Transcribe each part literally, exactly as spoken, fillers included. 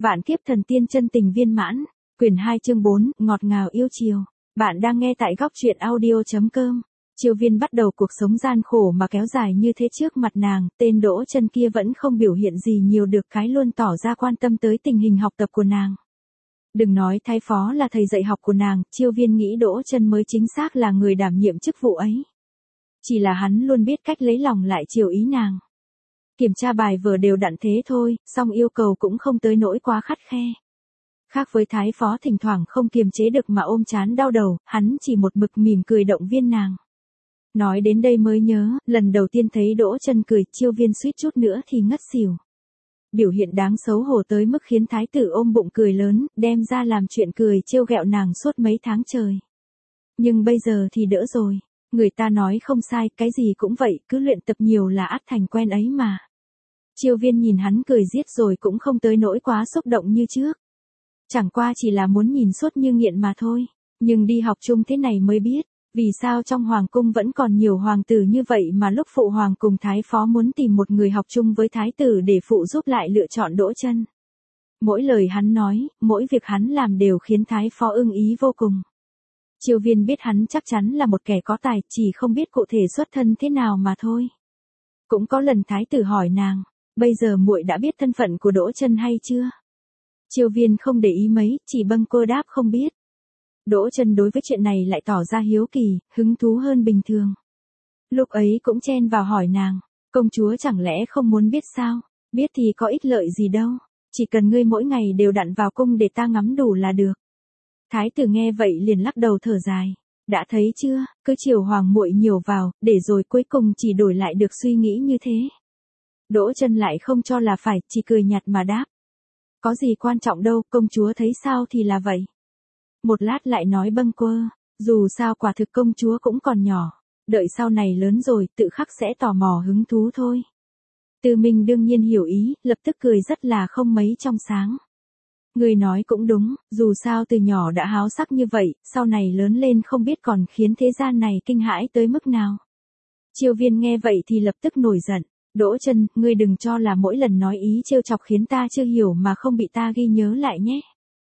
Vạn kiếp thần tiên chân tình viên mãn, quyển hai chương bốn, ngọt ngào yêu chiều. Bạn đang nghe tại góc truyện audio.com. Chiêu Viên bắt đầu cuộc sống gian khổ mà kéo dài như thế trước mặt nàng, tên Đỗ Chân kia vẫn không biểu hiện gì nhiều được cái luôn tỏ ra quan tâm tới tình hình học tập của nàng. Đừng nói Thái Phó là thầy dạy học của nàng, Chiêu Viên nghĩ Đỗ Chân mới chính xác là người đảm nhiệm chức vụ ấy. Chỉ là hắn luôn biết cách lấy lòng lại chiều ý nàng. Kiểm tra bài vở đều đặn thế thôi, song yêu cầu cũng không tới nỗi quá khắt khe. Khác với Thái Phó thỉnh thoảng không kiềm chế được mà ôm chán đau đầu, hắn chỉ một mực mỉm cười động viên nàng. Nói đến đây mới nhớ, lần đầu tiên thấy Đỗ Chân cười, Chiêu Viên suýt chút nữa thì ngất xỉu. Biểu hiện đáng xấu hổ tới mức khiến thái tử ôm bụng cười lớn, đem ra làm chuyện cười trêu ghẹo nàng suốt mấy tháng trời. Nhưng bây giờ thì đỡ rồi, người ta nói không sai, cái gì cũng vậy, cứ luyện tập nhiều là ắt thành quen ấy mà. Chiêu Viên nhìn hắn cười giết rồi cũng không tới nỗi quá xúc động như trước. Chẳng qua chỉ là muốn nhìn suốt như nghiện mà thôi, nhưng đi học chung thế này mới biết, vì sao trong hoàng cung vẫn còn nhiều hoàng tử như vậy mà lúc phụ hoàng cùng Thái Phó muốn tìm một người học chung với thái tử để phụ giúp lại lựa chọn Đỗ Chân. Mỗi lời hắn nói, mỗi việc hắn làm đều khiến Thái Phó ưng ý vô cùng. Chiêu Viên biết hắn chắc chắn là một kẻ có tài, chỉ không biết cụ thể xuất thân thế nào mà thôi. Cũng có lần thái tử hỏi nàng, bây giờ muội đã biết thân phận của Đỗ Chân hay chưa? Chiêu Viên không để ý mấy, chỉ bâng quơ đáp không biết. Đỗ Chân đối với chuyện này lại tỏ ra hiếu kỳ, hứng thú hơn bình thường. Lúc ấy cũng chen vào hỏi nàng, công chúa chẳng lẽ không muốn biết sao? Biết thì có ích lợi gì đâu, chỉ cần ngươi mỗi ngày đều đặn vào cung để ta ngắm đủ là được. Thái tử nghe vậy liền lắc đầu thở dài, đã thấy chưa, cứ chiều hoàng muội nhiều vào, để rồi cuối cùng chỉ đổi lại được suy nghĩ như thế. Đỗ Chân lại không cho là phải, chỉ cười nhạt mà đáp. Có gì quan trọng đâu, công chúa thấy sao thì là vậy. Một lát lại nói bâng quơ, dù sao quả thực công chúa cũng còn nhỏ, đợi sau này lớn rồi tự khắc sẽ tò mò hứng thú thôi. Tư Minh đương nhiên hiểu ý, lập tức cười rất là không mấy trong sáng. Người nói cũng đúng, dù sao từ nhỏ đã háo sắc như vậy, sau này lớn lên không biết còn khiến thế gian này kinh hãi tới mức nào. Chiêu Viên nghe vậy thì lập tức nổi giận. Đỗ Chân, ngươi đừng cho là mỗi lần nói ý trêu chọc khiến ta chưa hiểu mà không bị ta ghi nhớ lại nhé.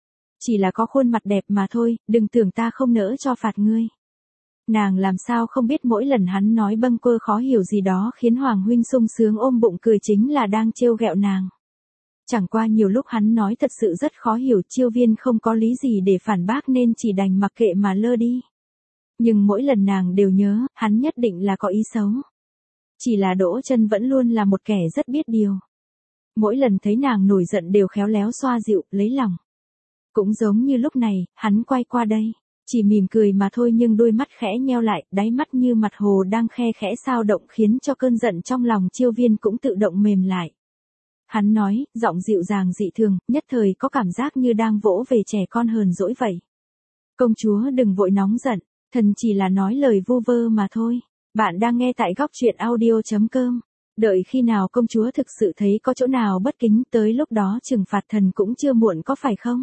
Chỉ là có khuôn mặt đẹp mà thôi, đừng tưởng ta không nỡ cho phạt ngươi. Nàng làm sao không biết mỗi lần hắn nói bâng quơ khó hiểu gì đó khiến Hoàng huynh sung sướng ôm bụng cười chính là đang trêu ghẹo nàng. Chẳng qua nhiều lúc hắn nói thật sự rất khó hiểu, Chiêu Viên không có lý gì để phản bác nên chỉ đành mặc kệ mà lơ đi. Nhưng mỗi lần nàng đều nhớ, hắn nhất định là có ý xấu. Chỉ là Đỗ Chân vẫn luôn là một kẻ rất biết điều. Mỗi lần thấy nàng nổi giận đều khéo léo xoa dịu, lấy lòng. Cũng giống như lúc này, hắn quay qua đây, chỉ mỉm cười mà thôi nhưng đôi mắt khẽ nheo lại, đáy mắt như mặt hồ đang khe khẽ sao động khiến cho cơn giận trong lòng Chiêu Viên cũng tự động mềm lại. Hắn nói, giọng dịu dàng dị thường, nhất thời có cảm giác như đang vỗ về trẻ con hờn dỗi vậy. Công chúa đừng vội nóng giận, thần chỉ là nói lời vu vơ mà thôi. Bạn đang nghe tại góc truyện audio.com. Đợi khi nào công chúa thực sự thấy có chỗ nào bất kính, tới lúc đó trừng phạt thần cũng chưa muộn có phải không?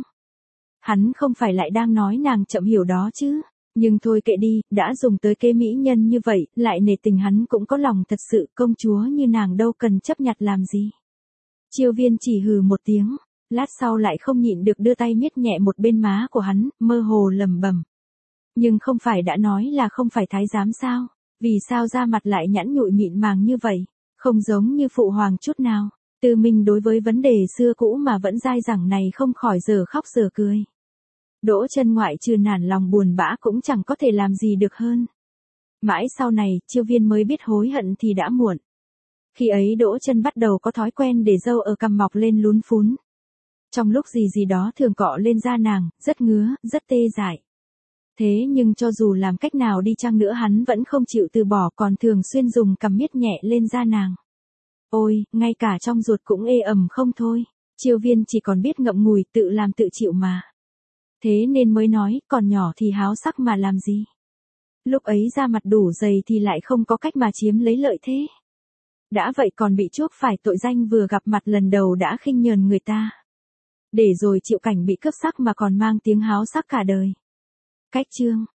Hắn không phải lại đang nói nàng chậm hiểu đó chứ. Nhưng thôi kệ đi, đã dùng tới kế mỹ nhân như vậy, lại nể tình hắn cũng có lòng thật sự, công chúa như nàng đâu cần chấp nhặt làm gì. Chiêu Viên chỉ hừ một tiếng, lát sau lại không nhịn được đưa tay miết nhẹ một bên má của hắn, mơ hồ lẩm bẩm. Nhưng không phải đã nói là không phải thái giám sao? Vì sao da mặt lại nhẵn nhụi mịn màng như vậy, không giống như phụ hoàng chút nào. Tư Minh đối với vấn đề xưa cũ mà vẫn dai dẳng này không khỏi giờ khóc giờ cười. Đỗ Chân ngoại trừ nản lòng buồn bã cũng chẳng có thể làm gì được hơn. Mãi sau này, Chiêu Viên mới biết hối hận thì đã muộn. Khi ấy Đỗ Chân bắt đầu có thói quen để râu ở cằm mọc lên lún phún. Trong lúc gì gì đó thường cọ lên da nàng, rất ngứa, rất tê dại. Thế nhưng cho dù làm cách nào đi chăng nữa hắn vẫn không chịu từ bỏ, còn thường xuyên dùng cằm miết nhẹ lên da nàng. Ôi, ngay cả trong ruột cũng ê ẩm không thôi. Chiêu Viên chỉ còn biết ngậm ngùi tự làm tự chịu mà. Thế nên mới nói, còn nhỏ thì háo sắc mà làm gì. Lúc ấy da mặt đủ dày thì lại không có cách mà chiếm lấy lợi thế. Đã vậy còn bị chuốc phải tội danh vừa gặp mặt lần đầu đã khinh nhờn người ta. Để rồi chịu cảnh bị cướp sắc mà còn mang tiếng háo sắc cả đời. Cách chương